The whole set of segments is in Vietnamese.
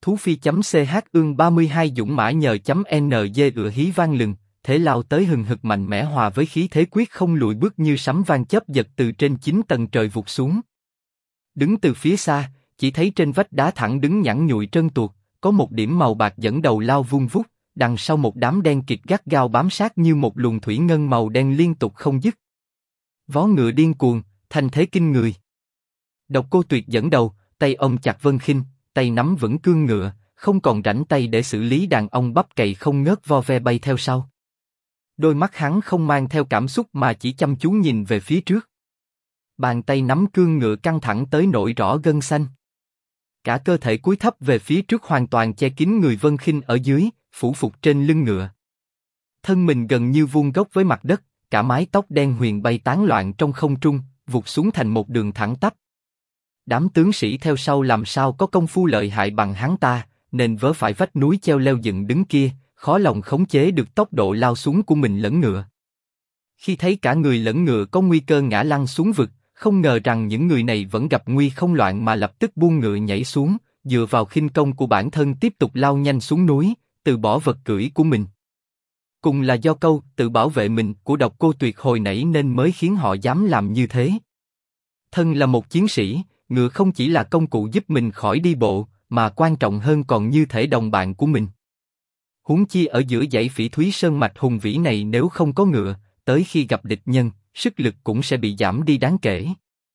Thú phi.ch ương 32 dũng mã nhờ.ng ựa hí vang lừng, thế lao tới hừng hực mạnh mẽ hòa với khí thế quyết không lùi bước như sấm vang chớp giật từ trên 9 tầng trời vụt xuống. Đứng từ phía xa, chỉ thấy trên vách đá thẳng đứng nhẵn nhụi trơn tuột, có một điểm màu bạc dẫn đầu lao vun vút, đằng sau một đám đen kịt gắt gao bám sát như một luồng thủy ngân màu đen liên tục không dứt. Vó ngựa điên cuồng, thanh thế kinh người. Độc Cô Tuyệt dẫn đầu, tay ôm chặt Vân Khinh, tay nắm vững cương ngựa, không còn rảnh tay để xử lý đàn ông bắp cày không ngớt vo ve bay theo sau. Đôi mắt hắn không mang theo cảm xúc mà chỉ chăm chú nhìn về phía trước. Bàn tay nắm cương ngựa căng thẳng tới nỗi rõ gân xanh. Cả cơ thể cúi thấp về phía trước hoàn toàn che kín người Vân Khinh ở dưới, phủ phục trên lưng ngựa. Thân mình gần như vuông góc với mặt đất, cả mái tóc đen huyền bay tán loạn trong không trung, vụt xuống thành một đường thẳng tắp. Đám tướng sĩ theo sau làm sao có công phu lợi hại bằng hắn ta, nên vớ phải vách núi treo leo dựng đứng kia, khó lòng khống chế được tốc độ lao xuống của mình lẫn ngựa. Khi thấy cả người lẫn ngựa có nguy cơ ngã lăn xuống vực, không ngờ rằng những người này vẫn gặp nguy không loạn mà lập tức buông ngựa nhảy xuống, dựa vào khinh công của bản thân tiếp tục lao nhanh xuống núi, từ bỏ vật cưỡi của mình. Cùng là do câu tự bảo vệ mình của Độc Cô Tuyệt hồi nãy nên mới khiến họ dám làm như thế. Thân là một chiến sĩ, ngựa không chỉ là công cụ giúp mình khỏi đi bộ, mà quan trọng hơn còn như thể đồng bạn của mình. Huống chi ở giữa dãy Phỉ Thúy Sơn mạch hùng vĩ này nếu không có ngựa, tới khi gặp địch nhân, sức lực cũng sẽ bị giảm đi đáng kể.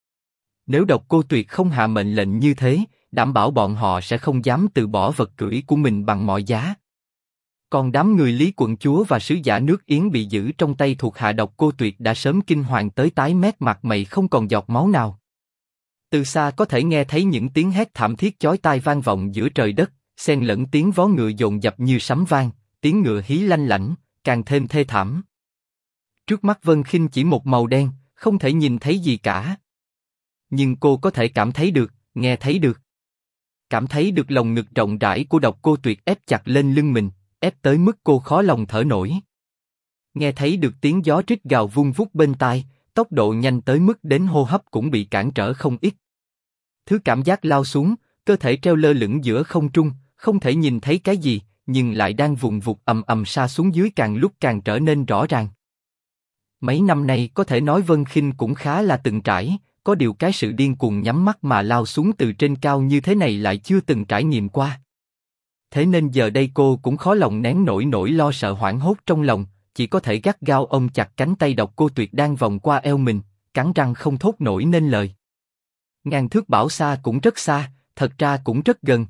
Nếu Độc Cô Tuyệt không hạ mệnh lệnh như thế, đảm bảo bọn họ sẽ không dám từ bỏ vật cưỡi của mình bằng mọi giá. Còn đám người Lý quận chúa và sứ giả nước Yến bị giữ trong tay thuộc hạ Độc Cô Tuyệt đã sớm kinh hoàng tới tái mét mặt mày không còn giọt máu nào. Từ xa có thể nghe thấy những tiếng hét thảm thiết chói tai vang vọng giữa trời đất, xen lẫn tiếng vó ngựa dồn dập như sấm vang, tiếng ngựa hí lanh lảnh, càng thêm thê thảm. Trước mắt Vân Khinh chỉ một màu đen, không thể nhìn thấy gì cả. Nhưng cô có thể cảm thấy được, nghe thấy được. Cảm thấy được lồng ngực rộng rãi của Độc Cô Tuyệt ép chặt lên lưng mình, ép tới mức cô khó lòng thở nổi. Nghe thấy được tiếng gió rít gào vun vút bên tai, tốc độ nhanh tới mức đến hô hấp cũng bị cản trở không ít. Thứ cảm giác lao xuống, cơ thể treo lơ lửng giữa không trung, không thể nhìn thấy cái gì, nhưng lại đang vùn vụt ầm ầm sa xuống dưới càng lúc càng trở nên rõ ràng. Mấy năm nay có thể nói Vân Khinh cũng khá là từng trải, có điều cái sự điên cuồng nhắm mắt mà lao xuống từ trên cao như thế này lại chưa từng trải nghiệm qua. Thế nên giờ đây cô cũng khó lòng nén nổi nỗi lo sợ hoảng hốt trong lòng, chỉ có thể gắt gao ôm chặt cánh tay Độc Cô Tuyệt đang vòng qua eo mình, cắn răng không thốt nổi nên lời. Ngàn thước bảo xa cũng rất xa, thật ra cũng rất gần.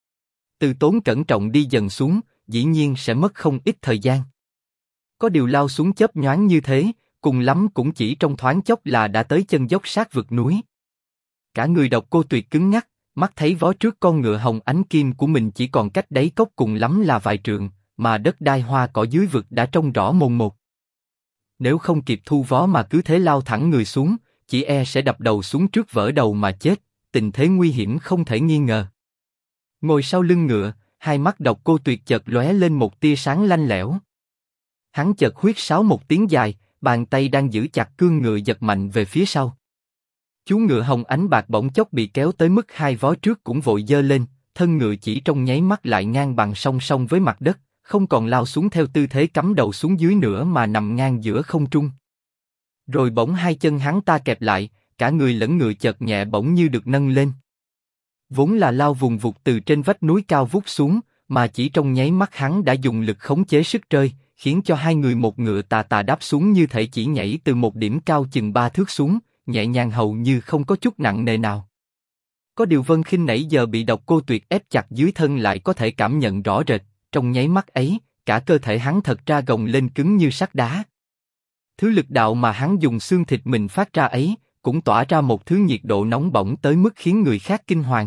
Từ tốn cẩn trọng đi dần xuống, dĩ nhiên sẽ mất không ít thời gian. Có điều lao xuống chớp nhoáng như thế, cùng lắm cũng chỉ trong thoáng chốc là đã tới chân dốc sát vực núi. Cả người Độc Cô Tuyệt cứng ngắc, mắt thấy vó trước con ngựa hồng ánh kim của mình chỉ còn cách đáy cốc cùng lắm là vài trượng, mà đất đai hoa cỏ dưới vực đã trông rõ mồn một. Nếu không kịp thu vó mà cứ thế lao thẳng người xuống, chỉ e sẽ đập đầu xuống trước vỡ đầu mà chết, tình thế nguy hiểm không thể nghi ngờ. Ngồi sau lưng ngựa, hai mắt Độc Cô Tuyệt chợt lóe lên một tia sáng lanh lẽo. Hắn chợt huýt sáo một tiếng dài, bàn tay đang giữ chặt cương ngựa giật mạnh về phía sau. Chú ngựa hồng ánh bạc bỗng chốc bị kéo tới mức hai vó trước cũng vội giơ lên, thân ngựa chỉ trong nháy mắt lại ngang bằng song song với mặt đất, không còn lao xuống theo tư thế cắm đầu xuống dưới nữa mà nằm ngang giữa không trung. Rồi bỗng hai chân hắn ta kẹp lại, cả người lẫn ngựa chợt nhẹ bỗng như được nâng lên. Vốn là lao vùng vụt từ trên vách núi cao vút xuống, mà chỉ trong nháy mắt hắn đã dùng lực khống chế sức rơi, khiến cho hai người một ngựa tà tà đáp xuống như thể chỉ nhảy từ một điểm cao chừng 3 thước xuống, nhẹ nhàng hầu như không có chút nặng nề nào. Có điều Vân Khinh nãy giờ bị Độc Cô Tuyệt ép chặt dưới thân lại có thể cảm nhận rõ rệt, trong nháy mắt ấy, cả cơ thể hắn thật ra gồng lên cứng như sắt đá. Thứ lực đạo mà hắn dùng xương thịt mình phát ra ấy, cũng tỏa ra một thứ nhiệt độ nóng bỏng tới mức khiến người khác kinh hoàng.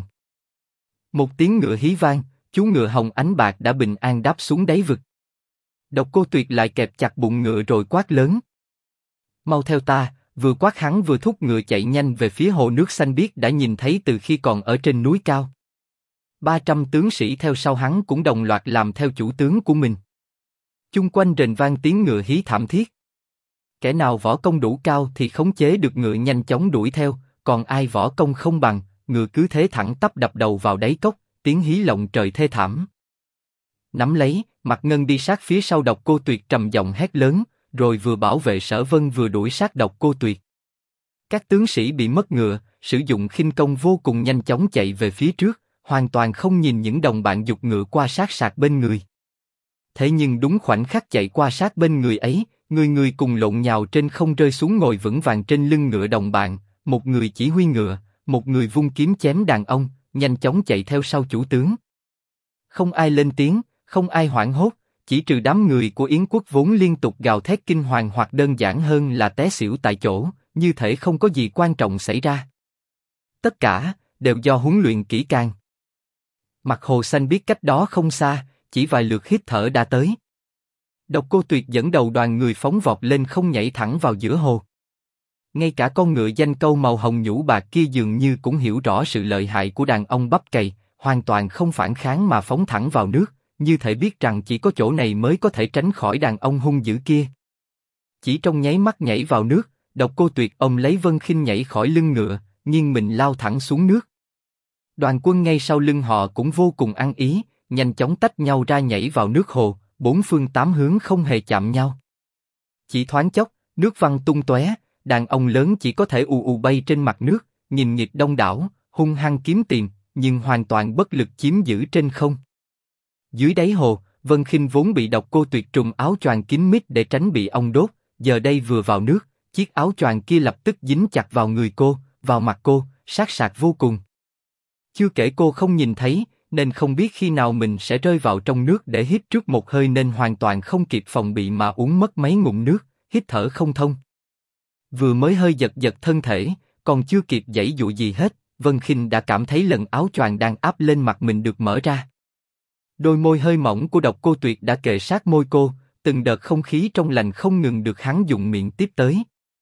Một tiếng ngựa hí vang, chú ngựa hồng ánh bạc đã bình an đáp xuống đáy vực. Độc Cô Tuyệt lại kẹp chặt bụng ngựa rồi quát lớn: "Mau theo ta!" Vừa quát hắn vừa thúc ngựa chạy nhanh về phía hồ nước xanh biếc đã nhìn thấy từ khi còn ở trên núi cao. 300 tướng sĩ theo sau hắn cũng đồng loạt làm theo chủ tướng của mình. Chung quanh rền vang tiếng ngựa hí thảm thiết. Kẻ nào võ công đủ cao thì khống chế được ngựa nhanh chóng đuổi theo, còn ai võ công không bằng, ngựa cứ thế thẳng tắp đập đầu vào đáy cốc, tiếng hí lộng trời thê thảm. Nắm lấy, Mạc Ngân đi sát phía sau Độc Cô Tuyệt trầm giọng hét lớn, rồi vừa bảo vệ Sở Vân vừa đuổi sát Độc Cô Tuyệt. Các tướng sĩ bị mất ngựa, sử dụng khinh công vô cùng nhanh chóng chạy về phía trước, hoàn toàn không nhìn những đồng bạn giục ngựa qua sát sạc bên người. Thế nhưng đúng khoảnh khắc chạy qua sát bên người ấy, người người cùng lộn nhào trên không rơi xuống ngồi vững vàng trên lưng ngựa đồng bạn, một người chỉ huy ngựa, một người vung kiếm chém đàn ông, nhanh chóng chạy theo sau chủ tướng. Không ai lên tiếng, không ai hoảng hốt, chỉ trừ đám người của Yến quốc vốn liên tục gào thét kinh hoàng hoặc đơn giản hơn là té xỉu tại chỗ, như thể không có gì quan trọng xảy ra. Tất cả đều do huấn luyện kỹ càng. Mặt Hồ Xanh biết cách đó không xa, chỉ vài lượt hít thở đã tới. Độc Cô Tuyệt dẫn đầu đoàn người phóng vọt lên không nhảy thẳng vào giữa hồ. Ngay cả con ngựa danh câu màu hồng nhũ bạc kia dường như cũng hiểu rõ sự lợi hại của đàn ông bắp cày, hoàn toàn không phản kháng mà phóng thẳng vào nước, như thể biết rằng chỉ có chỗ này mới có thể tránh khỏi đàn ông hung dữ kia. Chỉ trong nháy mắt nhảy vào nước, Độc Cô Tuyệt ôm lấy Vân Khinh nhảy khỏi lưng ngựa, nghiêng mình lao thẳng xuống nước. Đoàn quân ngay sau lưng họ cũng vô cùng ăn ý, nhanh chóng tách nhau ra nhảy vào nước hồ, bốn phương tám hướng không hề chạm nhau. Chỉ thoáng chốc, nước văng tung tóe, đàn ông lớn chỉ có thể ù ù bay trên mặt nước, nhìn nghịch đông đảo, hung hăng kiếm tìm, nhưng hoàn toàn bất lực chiếm giữ trên không. Dưới đáy hồ, Vân Khinh vốn bị Độc Cô Tuyệt trùm áo choàng kín mít để tránh bị ong đốt, giờ đây vừa vào nước, chiếc áo choàng kia lập tức dính chặt vào người cô, vào mặt cô, sát sạc vô cùng. Chưa kể cô không nhìn thấy, nên không biết khi nào mình sẽ rơi vào trong nước để hít trước một hơi nên hoàn toàn không kịp phòng bị mà uống mất mấy ngụm nước, hít thở không thông. Vừa mới hơi giật giật thân thể, còn chưa kịp giãy dụa gì hết, Vân Khinh đã cảm thấy lần áo choàng đang áp lên mặt mình được mở ra. Đôi môi hơi mỏng của Độc Cô Tuyệt đã kề sát môi cô, từng đợt không khí trong lành không ngừng được hắn dùng miệng tiếp tới.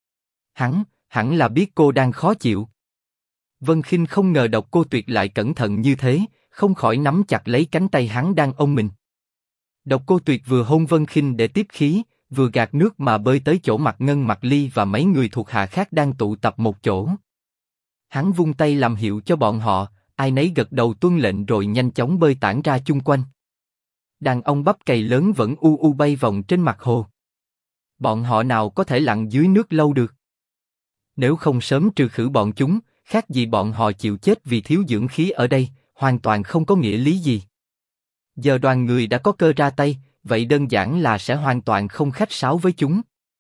Hắn, hẳn là biết cô đang khó chịu. Vân Khinh không ngờ Độc Cô Tuyệt lại cẩn thận như thế, không khỏi nắm chặt lấy cánh tay hắn đang ôm mình. Độc Cô Tuyệt vừa hôn Vân Khinh để tiếp khí, vừa gạt nước mà bơi tới chỗ Mạc Ngân, Mạc Ly và mấy người thuộc hạ khác đang tụ tập một chỗ. Hắn vung tay làm hiệu cho bọn họ, ai nấy gật đầu tuân lệnh rồi nhanh chóng bơi tản ra chung quanh. Đàn ông bắp cày lớn vẫn u u bay vòng trên mặt hồ. Bọn họ nào có thể lặn dưới nước lâu được? Nếu không sớm trừ khử bọn chúng, khác gì bọn họ chịu chết vì thiếu dưỡng khí ở đây, hoàn toàn không có nghĩa lý gì. Giờ đoàn người đã có cơ ra tay, vậy đơn giản là sẽ hoàn toàn không khách sáo với chúng.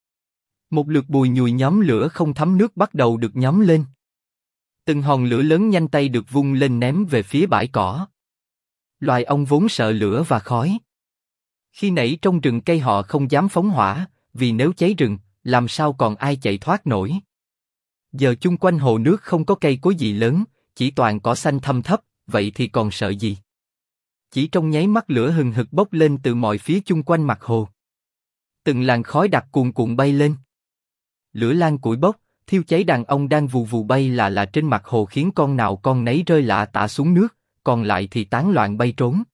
Một lượt bùi nhùi nhóm lửa không thấm nước bắt đầu được nhóm lên. Từng hòn lửa lớn nhanh tay được vung lên ném về phía bãi cỏ. Loài ong vốn sợ lửa và khói. Khi nãy trong rừng cây họ không dám phóng hỏa, vì nếu cháy rừng, làm sao còn ai chạy thoát nổi. Giờ chung quanh hồ nước không có cây cối gì lớn, chỉ toàn cỏ xanh thâm thấp, vậy thì còn sợ gì? Chỉ trong nháy mắt lửa hừng hực bốc lên từ mọi phía chung quanh mặt hồ. Từng làn khói đặc cuồn cuộn bay lên. Lửa lan củi bốc, thiêu cháy đàn ông đang vù vù bay là trên mặt hồ khiến con nào con nấy rơi lạ tả xuống nước, còn lại thì tán loạn bay trốn.